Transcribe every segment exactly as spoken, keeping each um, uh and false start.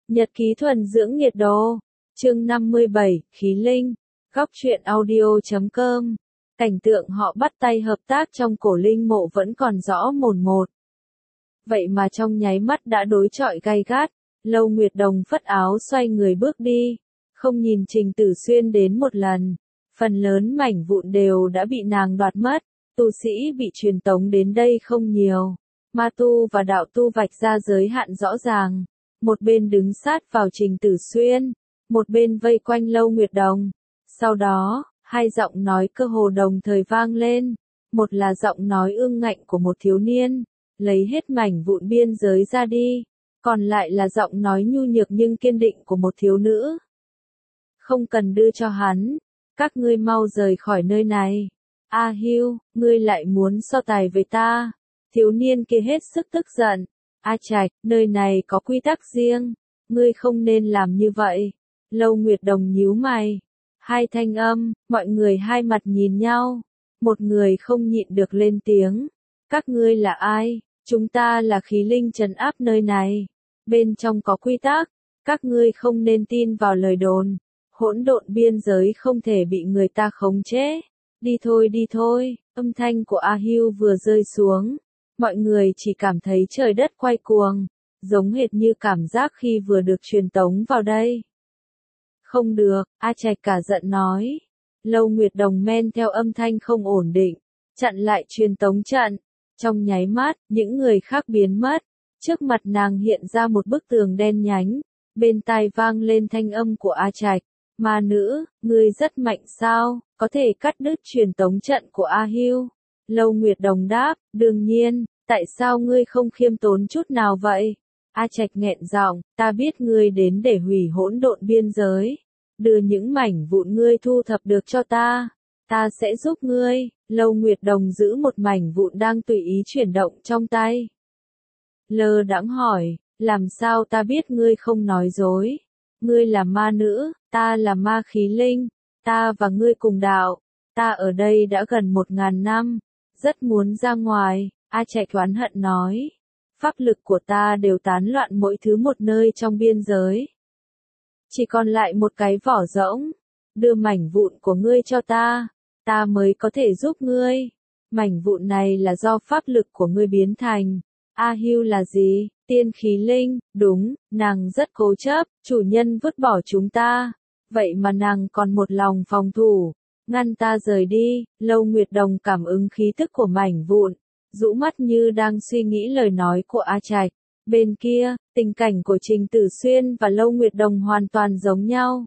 Nhật ký thuần dưỡng nhiệt độ. Chương năm mươi bảy, Khí Linh. Góc truyện audio chấm com. Cảnh tượng họ bắt tay hợp tác trong cổ linh mộ vẫn còn rõ mồn một. Vậy mà trong nháy mắt đã đối chọi gay gắt. Lâu Nguyệt Đồng phất áo xoay người bước đi, không nhìn Trình Tử Xuyên đến một lần. Phần lớn mảnh vụn đều đã bị nàng đoạt mất. Tu sĩ bị truyền tống đến đây không nhiều. Ma tu và đạo tu vạch ra giới hạn rõ ràng. Một bên đứng sát vào Trình Tử Xuyên, một bên vây quanh Lâu Nguyệt Đồng. Sau đó, hai giọng nói cơ hồ đồng thời vang lên. Một là giọng nói ương ngạnh của một thiếu niên, lấy hết mảnh vụn biên giới ra đi. Còn lại là giọng nói nhu nhược nhưng kiên định của một thiếu nữ. Không cần đưa cho hắn, các ngươi mau rời khỏi nơi này. A Hưu, ngươi lại muốn so tài với ta. Thiếu niên kia hết sức tức giận. A Trạch, nơi này có quy tắc riêng, ngươi không nên làm như vậy. Lâu Nguyệt Đồng nhíu mày. Hai thanh âm, mọi người hai mặt nhìn nhau. Một người không nhịn được lên tiếng. Các ngươi là ai? Chúng ta là khí linh trấn áp nơi này. Bên trong có quy tắc, các ngươi không nên tin vào lời đồn. Hỗn độn biên giới không thể bị người ta khống chế. Đi thôi đi thôi, âm thanh của A Hưu vừa rơi xuống. Mọi người chỉ cảm thấy trời đất quay cuồng, giống hệt như cảm giác khi vừa được truyền tống vào đây. Không được, A Trạch cả giận nói. Lâu Nguyệt Đồng men theo âm thanh không ổn định, chặn lại truyền tống trận. Trong nháy mắt, những người khác biến mất. Trước mặt nàng hiện ra một bức tường đen nhánh. Bên tai vang lên thanh âm của A Trạch. Ma nữ, ngươi rất mạnh sao, có thể cắt đứt truyền tống trận của A Hưu. Lâu Nguyệt Đồng đáp, đương nhiên, tại sao ngươi không khiêm tốn chút nào vậy? A Trạch nghẹn giọng, ta biết ngươi đến để hủy hỗn độn biên giới. Đưa những mảnh vụn ngươi thu thập được cho ta. Ta sẽ giúp ngươi. Lâu Nguyệt Đồng giữ một mảnh vụn đang tùy ý chuyển động trong tay. Lơ đãng hỏi, làm sao ta biết ngươi không nói dối? Ngươi là ma nữ, ta là ma khí linh. Ta và ngươi cùng đạo. Ta ở đây đã gần một ngàn năm. Rất muốn ra ngoài. A Trạch oán hận nói. Pháp lực của ta đều tán loạn mỗi thứ một nơi trong biên giới. Chỉ còn lại một cái vỏ rỗng. Đưa mảnh vụn của ngươi cho ta. Ta mới có thể giúp ngươi. Mảnh vụn này là do pháp lực của ngươi biến thành. A Hưu là gì? Tiên khí linh, đúng, nàng rất cố chấp, chủ nhân vứt bỏ chúng ta. Vậy mà nàng còn một lòng phòng thủ. Ngăn ta rời đi. Lâu Nguyệt Đồng cảm ứng khí tức của mảnh vụn. Rũ mắt như đang suy nghĩ lời nói của A Trạch. Bên kia, tình cảnh của Trình Tử Xuyên và Lâu Nguyệt Đồng hoàn toàn giống nhau.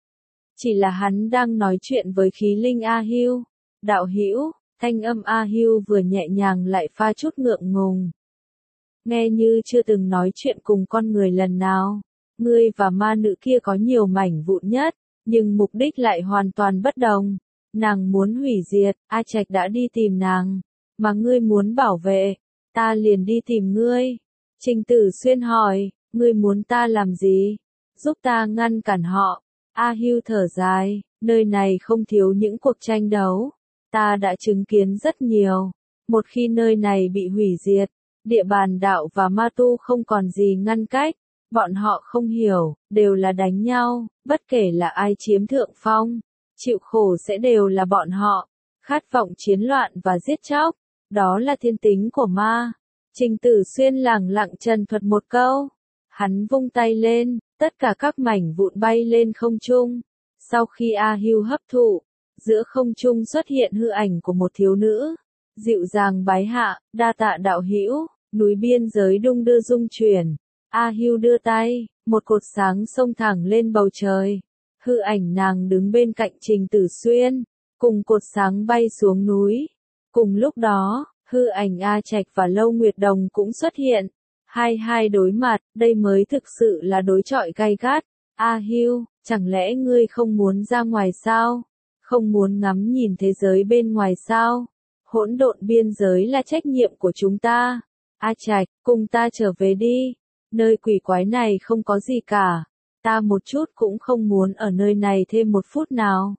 Chỉ là hắn đang nói chuyện với khí linh A Hưu. Đạo hữu, thanh âm A Hưu vừa nhẹ nhàng lại pha chút ngượng ngùng. Nghe như chưa từng nói chuyện cùng con người lần nào. Ngươi và ma nữ kia có nhiều mảnh vụn nhất, nhưng mục đích lại hoàn toàn bất đồng. Nàng muốn hủy diệt, A Trạch đã đi tìm nàng. Mà ngươi muốn bảo vệ, ta liền đi tìm ngươi. Trình Tử Xuyên hỏi, ngươi muốn ta làm gì? Giúp ta ngăn cản họ. A Hưu thở dài, nơi này không thiếu những cuộc tranh đấu. Ta đã chứng kiến rất nhiều. Một khi nơi này bị hủy diệt, địa bàn đạo và ma tu không còn gì ngăn cách. Bọn họ không hiểu, đều là đánh nhau, bất kể là ai chiếm thượng phong. Chịu khổ sẽ đều là bọn họ. Khát vọng chiến loạn và giết chóc. Đó là thiên tính của ma. Trình Tử Xuyên lẳng lặng trần thuật một câu. Hắn vung tay lên, tất cả các mảnh vụn bay lên không trung. Sau khi A Hưu hấp thụ, giữa không trung xuất hiện hư ảnh của một thiếu nữ. Dịu dàng bái hạ, đa tạ đạo hữu, núi biên giới đung đưa rung chuyển. A Hưu đưa tay, một cột sáng xông thẳng lên bầu trời. Hư ảnh nàng đứng bên cạnh Trình Tử Xuyên, cùng cột sáng bay xuống núi. Cùng lúc đó, hư ảnh A Trạch và Lâu Nguyệt Đồng cũng xuất hiện. Hai hai đối mặt, đây mới thực sự là đối chọi gay gắt. A Hưu, chẳng lẽ ngươi không muốn ra ngoài sao? Không muốn ngắm nhìn thế giới bên ngoài sao? Hỗn độn biên giới là trách nhiệm của chúng ta. A Trạch, cùng ta trở về đi. Nơi quỷ quái này không có gì cả. Ta một chút cũng không muốn ở nơi này thêm một phút nào.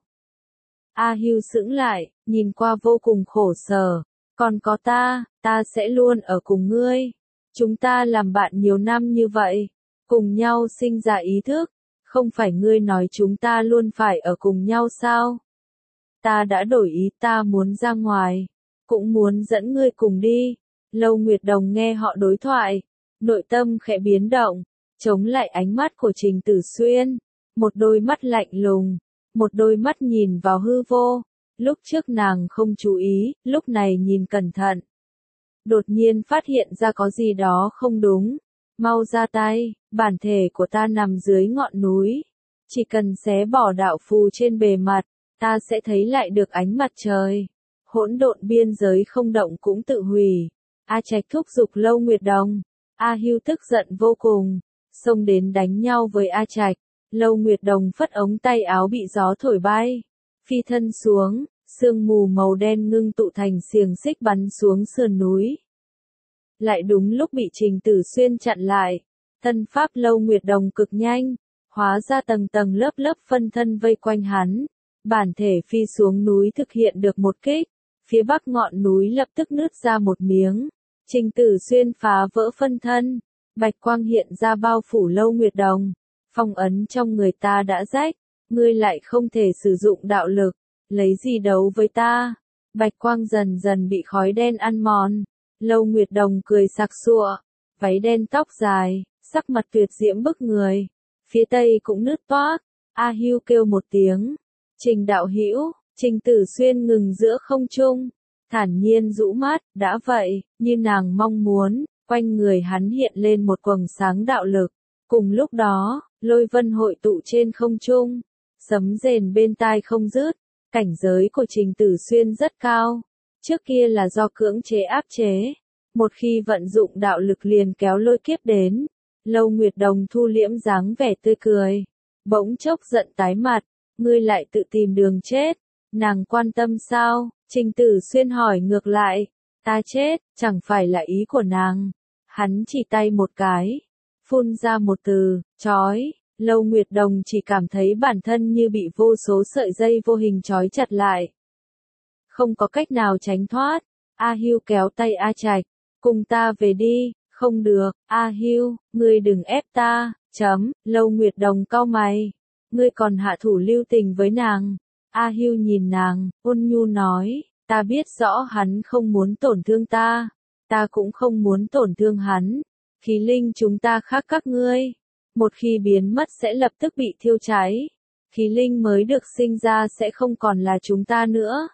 A Hưu sững lại, nhìn qua vô cùng khổ sở. Còn có ta, ta sẽ luôn ở cùng ngươi. Chúng ta làm bạn nhiều năm như vậy. cùng nhau sinh ra ý thức, không phải ngươi nói chúng ta luôn phải ở cùng nhau sao? Ta đã đổi ý, ta muốn ra ngoài, cũng muốn dẫn ngươi cùng đi. Lâu Nguyệt Đồng nghe họ đối thoại, nội tâm khẽ biến động, chống lại ánh mắt của Trình Tử Xuyên, một đôi mắt lạnh lùng, một đôi mắt nhìn vào hư vô, lúc trước nàng không chú ý, lúc này nhìn cẩn thận. Đột nhiên phát hiện ra có gì đó không đúng, mau ra tay, bản thể của ta nằm dưới ngọn núi, chỉ cần xé bỏ đạo phù trên bề mặt, ta sẽ thấy lại được ánh mặt trời. Hỗn độn biên giới không động cũng tự hủy. A Trạch thúc giục Lâu Nguyệt Đồng. A Hưu tức giận vô cùng, xông đến đánh nhau với A Trạch. Lâu Nguyệt Đồng phất ống tay áo bị gió thổi bay, phi thân xuống, sương mù màu đen ngưng tụ thành xiềng xích bắn xuống sườn núi. Lại đúng lúc bị Trình Tử Xuyên chặn lại, thân pháp Lâu Nguyệt Đồng cực nhanh, hóa ra tầng tầng lớp lớp phân thân vây quanh hắn, bản thể phi xuống núi thực hiện được một kích, phía bắc ngọn núi lập tức nứt ra một miếng, Trình Tử Xuyên phá vỡ phân thân, bạch quang hiện ra bao phủ Lâu Nguyệt Đồng, phong ấn trong người ta đã rách, ngươi lại không thể sử dụng đạo lực, lấy gì đấu với ta? Bạch quang dần dần bị khói đen ăn mòn. Lâu Nguyệt Đồng cười sặc sụa, váy đen tóc dài, sắc mặt tuyệt diễm bức người. Phía tây cũng nứt toác, A Hưu kêu một tiếng. Trình đạo hữu, Trình Tử Xuyên ngừng giữa không trung, thản nhiên rũ mắt, đã vậy, như nàng mong muốn, quanh người hắn hiện lên một quầng sáng đạo lực. Cùng lúc đó, lôi vân hội tụ trên không trung, sấm rền bên tai không dứt, cảnh giới của Trình Tử Xuyên rất cao. Trước kia là do cưỡng chế áp chế, một khi vận dụng đạo lực liền kéo lôi kiếp đến. Lâu Nguyệt Đồng thu liễm dáng vẻ tươi cười, bỗng chốc giận tái mặt, ngươi lại tự tìm đường chết, nàng quan tâm sao? Trình Tử Xuyên hỏi ngược lại, ta chết, chẳng phải là ý của nàng. Hắn chỉ tay một cái, phun ra một từ, chói. Lâu Nguyệt Đồng chỉ cảm thấy bản thân như bị vô số sợi dây vô hình trói chặt lại, không có cách nào tránh thoát. A Hưu kéo tay A Trạch, cùng ta về đi. Không được, A Hưu, ngươi đừng ép ta. Chấm. Lâu Nguyệt Đồng cau mày, ngươi còn hạ thủ lưu tình với nàng. A Hưu nhìn nàng, ôn nhu nói, ta biết rõ hắn không muốn tổn thương ta, ta cũng không muốn tổn thương hắn. Khí linh chúng ta khác các ngươi, một khi biến mất sẽ lập tức bị thiêu cháy. Khí linh mới được sinh ra sẽ không còn là chúng ta nữa.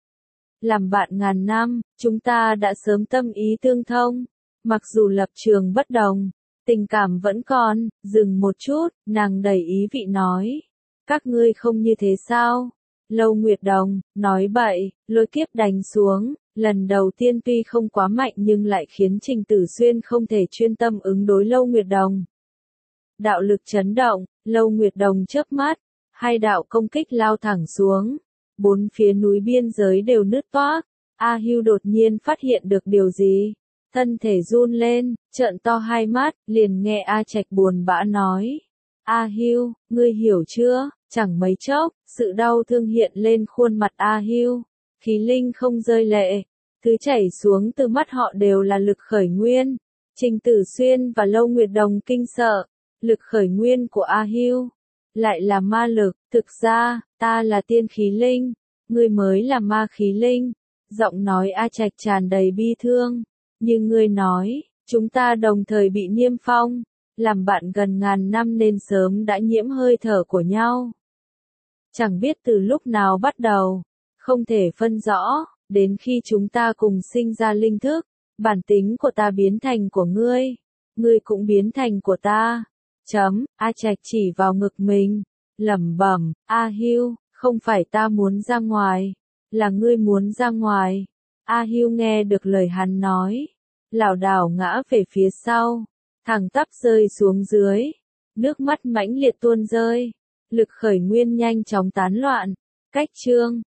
Làm bạn ngàn năm, chúng ta đã sớm tâm ý tương thông, mặc dù lập trường bất đồng, tình cảm vẫn còn. Dừng một chút, nàng đầy ý vị nói, các ngươi không như thế sao? Lâu Nguyệt Đồng, nói bậy, lôi kiếp đánh xuống, lần đầu tiên tuy không quá mạnh nhưng lại khiến Trình Tử Xuyên không thể chuyên tâm ứng đối Lâu Nguyệt Đồng. Đạo lực chấn động, Lâu Nguyệt Đồng chớp mắt, hai đạo công kích lao thẳng xuống, bốn phía núi biên giới đều nứt toác. A Hưu đột nhiên phát hiện được điều gì, thân thể run lên, trợn to hai mắt, liền nghe A Trạch buồn bã nói, A Hưu, ngươi hiểu chưa? Chẳng mấy chốc, sự đau thương hiện lên khuôn mặt A Hưu, khí linh không rơi lệ, thứ chảy xuống từ mắt họ đều là lực khởi nguyên. Trình Tử Xuyên và Lâu Nguyệt Đồng kinh sợ, lực khởi nguyên của A Hưu lại là ma lực. Thực ra, ta là tiên khí linh, ngươi mới là ma khí linh. Giọng nói A Trạch tràn đầy bi thương, như ngươi nói, chúng ta đồng thời bị niêm phong, làm bạn gần ngàn năm nên sớm đã nhiễm hơi thở của nhau. Chẳng biết từ lúc nào bắt đầu, không thể phân rõ, đến khi chúng ta cùng sinh ra linh thức, bản tính của ta biến thành của ngươi, ngươi cũng biến thành của ta. Chấm. A Trạch chỉ vào ngực mình, lẩm bẩm, A Hưu, không phải ta muốn ra ngoài, là ngươi muốn ra ngoài. A Hưu nghe được lời hắn nói, lảo đảo ngã về phía sau, thẳng tắp rơi xuống dưới, nước mắt mãnh liệt tuôn rơi, lực khởi nguyên nhanh chóng tán loạn. Cách chương